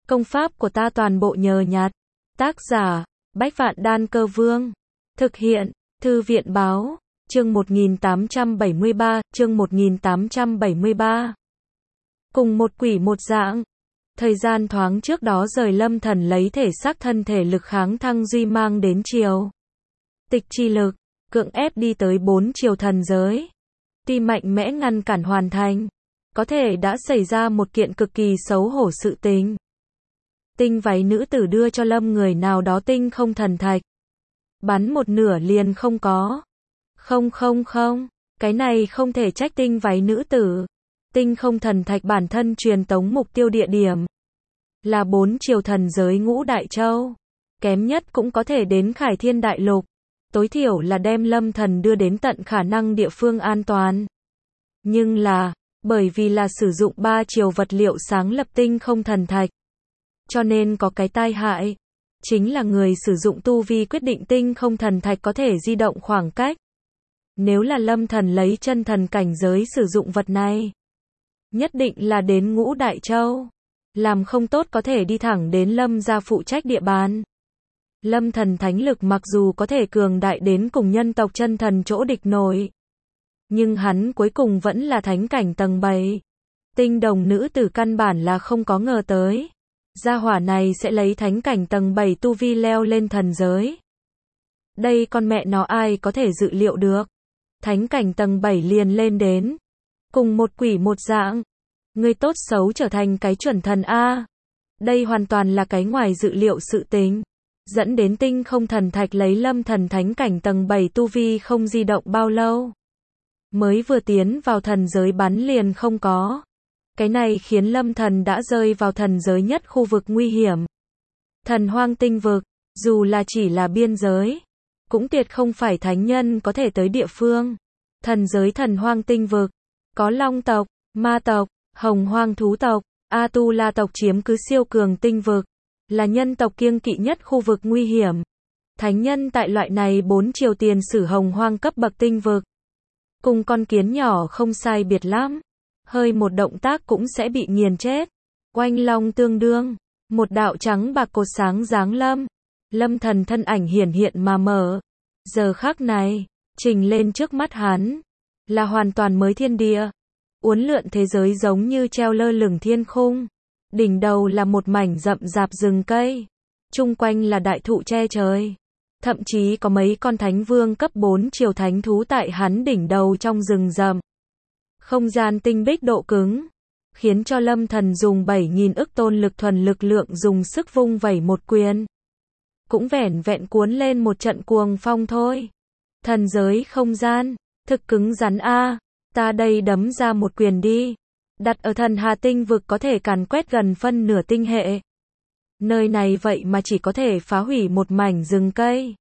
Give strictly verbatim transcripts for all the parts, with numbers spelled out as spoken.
Công pháp của ta toàn bộ nhờ nhặt. Tác giả, Bách Vạn Đan Cơ Vương. Thực hiện, Thư viện Báo. Chương một nghìn tám trăm bảy mươi ba, chương một nghìn tám trăm bảy mươi ba. Cùng một quỷ một dạng. Thời gian thoáng trước đó rời Lâm Thần lấy thể xác thân thể lực kháng thăng duy mang đến chiều. Tịch chi lực, cưỡng ép đi tới bốn chiều thần giới. Ti mạnh mẽ ngăn cản hoàn thành. Có thể đã xảy ra một kiện cực kỳ xấu hổ sự tình. Tinh váy nữ tử đưa cho Lâm người nào đó tinh không thần thạch. Bắn một nửa liền không có. Không không không, cái này không thể trách tinh váy nữ tử. Tinh không thần thạch bản thân truyền tống mục tiêu địa điểm là bốn chiều thần giới ngũ đại châu. Kém nhất cũng có thể đến Khải Thiên Đại Lục. Tối thiểu là đem Lâm Thần đưa đến tận khả năng địa phương an toàn. Nhưng là, bởi vì là sử dụng ba chiều vật liệu sáng lập tinh không thần thạch. Cho nên có cái tai hại. Chính là người sử dụng tu vi quyết định tinh không thần thạch có thể di động khoảng cách. Nếu là Lâm Thần lấy chân thần cảnh giới sử dụng vật này, nhất định là đến ngũ đại châu. Làm không tốt có thể đi thẳng đến Lâm gia phụ trách địa bàn. Lâm Thần thánh lực mặc dù có thể cường đại đến cùng nhân tộc chân thần chỗ địch nổi, nhưng hắn cuối cùng vẫn là thánh cảnh tầng bảy. Tinh đồng nữ tử căn bản là không có ngờ tới. Gia hỏa này sẽ lấy thánh cảnh tầng bảy tu vi leo lên thần giới. Đây con mẹ nó ai có thể dự liệu được. Thánh cảnh tầng bảy liền lên đến. Cùng một quỷ một dạng. Người tốt xấu trở thành cái chuẩn thần A. Đây hoàn toàn là cái ngoài dự liệu sự tình. Dẫn đến tinh không thần thạch lấy Lâm Thần thánh cảnh tầng bảy tu vi không di động bao lâu. Mới vừa tiến vào thần giới bắn liền không có. Cái này khiến Lâm Thần đã rơi vào thần giới nhất khu vực nguy hiểm. Thần hoang tinh vực, dù là chỉ là biên giới, cũng tuyệt không phải thánh nhân có thể tới địa phương. Thần giới thần hoang tinh vực, có long tộc, ma tộc, hồng hoang thú tộc, A-tu-la tộc chiếm cứ siêu cường tinh vực, là nhân tộc kiêng kỵ nhất khu vực nguy hiểm. Thánh nhân tại loại này bốn chiều tiền sử hồng hoang cấp bậc tinh vực. Cùng con kiến nhỏ không sai biệt lắm. Hơi một động tác cũng sẽ bị nghiền chết. Oanh long tương đương. Một đạo trắng bạc cột sáng giáng lâm. Lâm Thần thân ảnh hiển hiện mà mở. Giờ khắc này, trình lên trước mắt hắn. Là hoàn toàn mới thiên địa. Uốn lượn thế giới giống như treo lơ lửng thiên khung. Đỉnh đầu là một mảnh rậm rạp rừng cây. Chung quanh là đại thụ che trời. Thậm chí có mấy con thánh vương cấp bốn chiều thánh thú tại hắn đỉnh đầu trong rừng rậm. Không gian tinh bích độ cứng, khiến cho Lâm Thần dùng bảy nghìn ức tôn lực thuần lực lượng dùng sức vung vẩy một quyền. Cũng vẻn vẹn cuốn lên một trận cuồng phong thôi. Thần giới không gian, thực cứng rắn a, ta đây đấm ra một quyền đi. Đặt ở thần hà tinh vực có thể càn quét gần phân nửa tinh hệ. Nơi này vậy mà chỉ có thể phá hủy một mảnh rừng cây.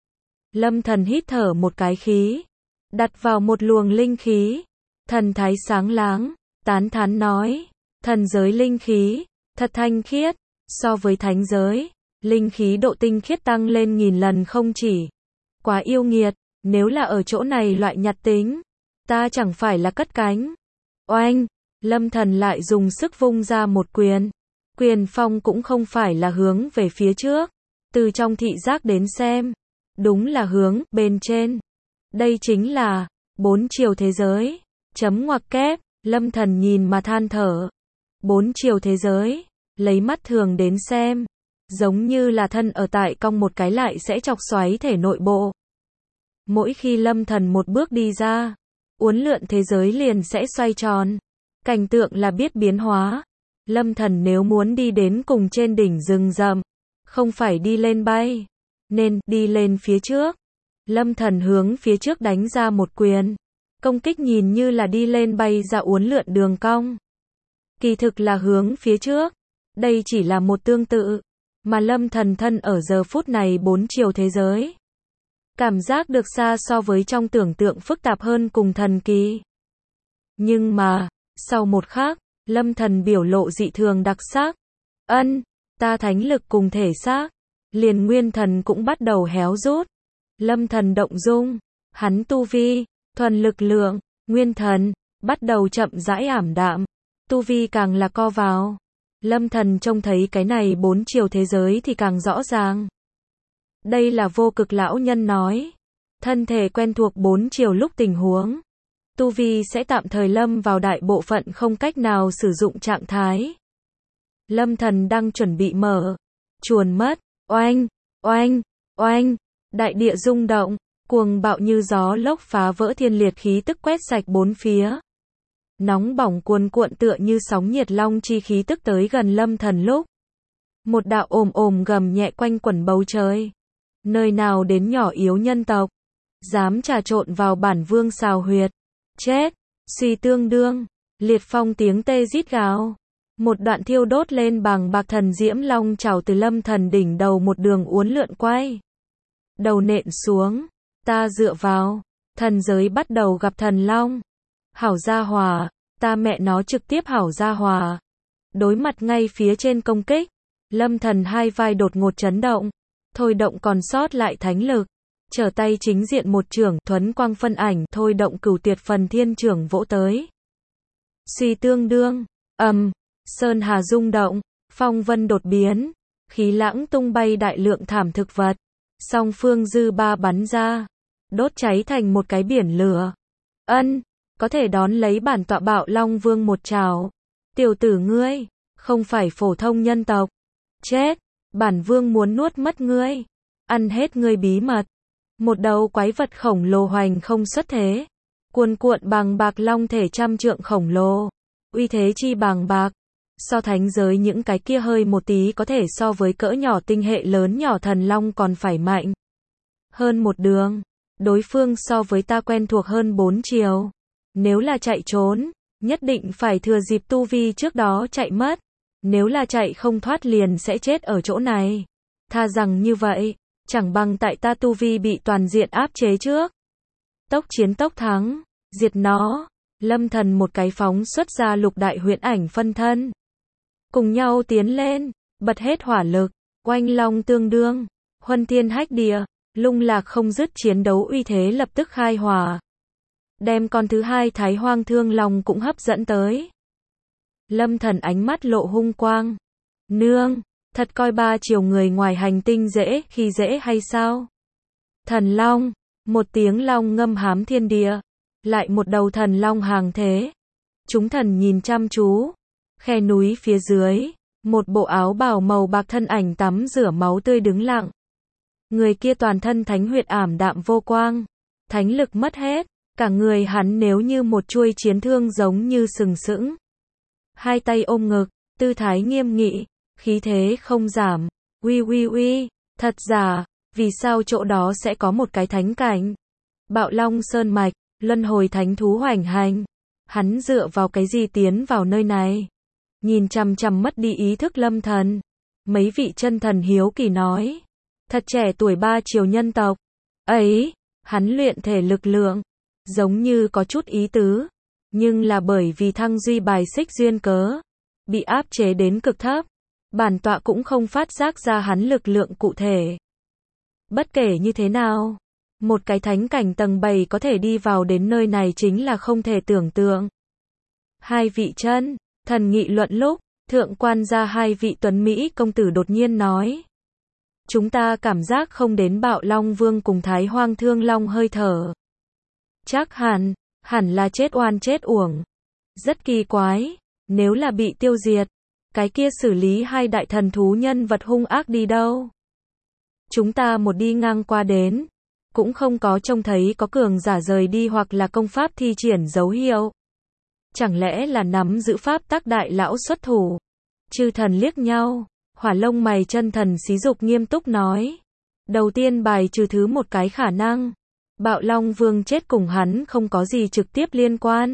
Lâm Thần hít thở một cái khí, đặt vào một luồng linh khí. Thần thái sáng láng, tán thán nói, thần giới linh khí, thật thanh khiết, so với thánh giới, linh khí độ tinh khiết tăng lên nghìn lần không chỉ. Quá yêu nghiệt, nếu là ở chỗ này loại nhặt tính, ta chẳng phải là cất cánh. Oanh, Lâm Thần lại dùng sức vung ra một quyền. Quyền phong cũng không phải là hướng về phía trước, từ trong thị giác đến xem, đúng là hướng bên trên. Đây chính là bốn chiều thế giới. Chấm ngoặc kép, Lâm Thần nhìn mà than thở. Bốn chiều thế giới, lấy mắt thường đến xem, giống như là thân ở tại cong một cái lại sẽ chọc xoáy thể nội bộ. Mỗi khi Lâm Thần một bước đi ra, uốn lượn thế giới liền sẽ xoay tròn. Cảnh tượng là biết biến hóa. Lâm Thần nếu muốn đi đến cùng trên đỉnh rừng rậm, không phải đi lên bay, nên đi lên phía trước. Lâm Thần hướng phía trước đánh ra một quyền. Công kích nhìn như là đi lên bay ra uốn lượn đường cong. Kỳ thực là hướng phía trước. Đây chỉ là một tương tự. Mà Lâm Thần thân ở giờ phút này bốn chiều thế giới. Cảm giác được xa so với trong tưởng tượng phức tạp hơn cùng thần kỳ. Nhưng mà, sau một khắc, Lâm Thần biểu lộ dị thường đặc sắc. Ân, ta thánh lực cùng thể xác. Liền nguyên thần cũng bắt đầu héo rút. Lâm Thần động dung. Hắn tu vi. Thuần lực lượng, nguyên thần, bắt đầu chậm rãi ảm đạm, tu vi càng là co vào. Lâm Thần trông thấy cái này bốn chiều thế giới thì càng rõ ràng. Đây là vô cực lão nhân nói. Thân thể quen thuộc bốn chiều lúc tình huống. Tu vi sẽ tạm thời lâm vào đại bộ phận không cách nào sử dụng trạng thái. Lâm Thần đang chuẩn bị mở. Chuồn mất. Oanh, oanh, oanh. Đại địa rung động. Cuồng bạo như gió lốc phá vỡ thiên liệt khí tức quét sạch bốn phía. Nóng bỏng cuồn cuộn tựa như sóng nhiệt long chi khí tức tới gần Lâm Thần lúc. Một đạo ồm ồm gầm nhẹ quanh quẩn bầu trời. Nơi nào đến nhỏ yếu nhân tộc. Dám trà trộn vào bản vương xào huyệt. Chết. Suy tương đương. Liệt phong tiếng tê rít gào. Một đoạn thiêu đốt lên bằng bạc thần diễm long trào từ Lâm Thần đỉnh đầu một đường uốn lượn quay. Đầu nện xuống. Ta dựa vào. Thần giới bắt đầu gặp thần long. Hảo gia hòa. Ta mẹ nó trực tiếp hảo gia hòa. Đối mặt ngay phía trên công kích. Lâm Thần hai vai đột ngột chấn động. Thôi động còn sót lại thánh lực. Trở tay chính diện một chưởng thuấn quang phân ảnh thôi động cửu tuyệt phần thiên chưởng vỗ tới. Suy tương đương. Ầm. Um, Sơn hà rung động. Phong vân đột biến. Khí lãng tung bay đại lượng thảm thực vật. Song phương dư ba bắn ra. Đốt cháy thành một cái biển lửa. Ân. Có thể đón lấy bản tọa bạo long vương một trào. Tiểu tử ngươi. Không phải phổ thông nhân tộc. Chết. Bản vương muốn nuốt mất ngươi. Ăn hết ngươi bí mật. Một đầu quái vật khổng lồ hoành không xuất thế. Cuồn cuộn bằng bạc long thể trăm trượng khổng lồ. Uy thế chi bằng bạc. So thánh giới những cái kia hơi một tí có thể so với cỡ nhỏ tinh hệ lớn nhỏ thần long còn phải mạnh. Hơn một đường. Đối phương so với ta quen thuộc hơn bốn chiều. Nếu là chạy trốn, nhất định phải thừa dịp tu vi trước đó chạy mất. Nếu là chạy không thoát liền sẽ chết ở chỗ này. Tha rằng như vậy, chẳng bằng tại ta tu vi bị toàn diện áp chế trước. Tốc chiến tốc thắng, diệt nó. Lâm Thần một cái phóng xuất ra lục đại huyễn ảnh phân thân. Cùng nhau tiến lên, bật hết hỏa lực, oanh long tương đương, huân thiên hách địa, lung lạc không dứt chiến đấu uy thế lập tức khai hỏa. Đem con thứ hai Thái Hoang Thương Long cũng hấp dẫn tới. Lâm Thần ánh mắt lộ hung quang. Nương, thật coi ba chiều người ngoài hành tinh dễ khi dễ hay sao? Thần Long, một tiếng long ngâm hám thiên địa, lại một đầu thần long hàng thế. Chúng thần nhìn chăm chú, khe núi phía dưới, một bộ áo bào màu bạc thân ảnh tắm rửa máu tươi đứng lặng. Người kia toàn thân thánh huyết ảm đạm vô quang, thánh lực mất hết, cả người hắn nếu như một chuôi chiến thương giống như sừng sững. Hai tay ôm ngực, tư thái nghiêm nghị, khí thế không giảm. Uy uy uy, thật giả, vì sao chỗ đó sẽ có một cái thánh cảnh? Bạo Long Sơn Mạch, luân hồi thánh thú hoành hành. Hắn dựa vào cái gì tiến vào nơi này? Nhìn chằm chằm mất đi ý thức Lâm Thần. Mấy vị chân thần hiếu kỳ nói. Thật trẻ tuổi ba chiều nhân tộc. Ấy, hắn luyện thể lực lượng. Giống như có chút ý tứ. Nhưng là bởi vì thăng duy bài xích duyên cớ. Bị áp chế đến cực thấp. Bản tọa cũng không phát giác ra hắn lực lượng cụ thể. Bất kể như thế nào, một cái thánh cảnh tầng bảy có thể đi vào đến nơi này chính là không thể tưởng tượng. Hai vị chân thần nghị luận lúc, thượng quan gia hai vị tuấn Mỹ công tử đột nhiên nói. Chúng ta cảm giác không đến Bạo Long Vương cùng Thái Hoang Thương Long hơi thở. Chắc hẳn, hẳn là chết oan chết uổng. Rất kỳ quái, nếu là bị tiêu diệt, cái kia xử lý hai đại thần thú nhân vật hung ác đi đâu? Chúng ta một đi ngang qua đến, cũng không có trông thấy có cường giả rời đi hoặc là công pháp thi triển dấu hiệu. Chẳng lẽ là nắm giữ pháp tác đại lão xuất thủ? Chư thần liếc nhau, hỏa lông mày chân thần xí dục nghiêm túc nói. Đầu tiên bài trừ thứ một cái khả năng. Bạo Long Vương chết cùng hắn không có gì trực tiếp liên quan.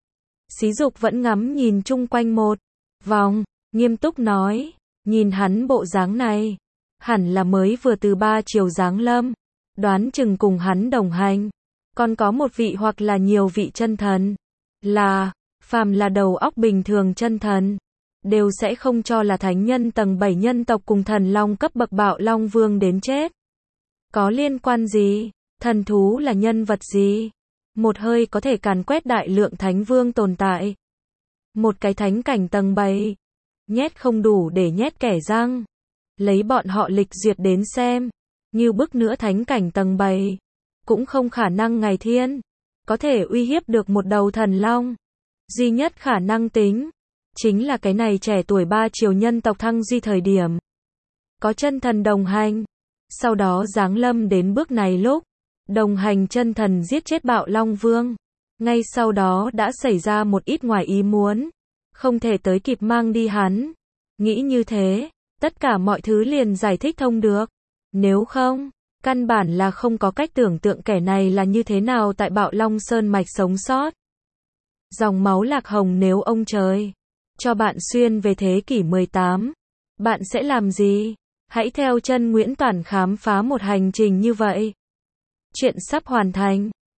Xí dục vẫn ngắm nhìn chung quanh một vòng, nghiêm túc nói, nhìn hắn bộ dáng này, hẳn là mới vừa từ ba chiều giáng lâm, đoán chừng cùng hắn đồng hành, còn có một vị hoặc là nhiều vị chân thần, là, phàm là đầu óc bình thường chân thần, đều sẽ không cho là thánh nhân tầng bảy nhân tộc cùng thần long cấp bậc Bạo Long Vương đến chết. Có liên quan gì? Thần thú là nhân vật gì? Một hơi có thể càn quét đại lượng thánh vương tồn tại. Một cái thánh cảnh tầng bảy. nhét không đủ để nhét kẻ răng. Lấy bọn họ lịch duyệt đến xem, như bức nữa thánh cảnh tầng bảy, cũng không khả năng ngày thiên có thể uy hiếp được một đầu thần long. Duy nhất khả năng tính, chính là cái này trẻ tuổi ba triều nhân tộc thăng duy thời điểm. Có chân thần đồng hành, sau đó giáng lâm đến bước này lúc, đồng hành chân thần giết chết Bạo Long Vương. Ngay sau đó đã xảy ra một ít ngoài ý muốn, không thể tới kịp mang đi hắn. Nghĩ như thế, tất cả mọi thứ liền giải thích thông được. Nếu không, căn bản là không có cách tưởng tượng kẻ này là như thế nào tại Bạo Long Sơn mạch sống sót. Dòng máu Lạc Hồng, nếu ông trời cho bạn xuyên về thế kỷ mười tám, bạn sẽ làm gì? Hãy theo chân Nguyễn Toản khám phá một hành trình như vậy. Chuyện sắp hoàn thành.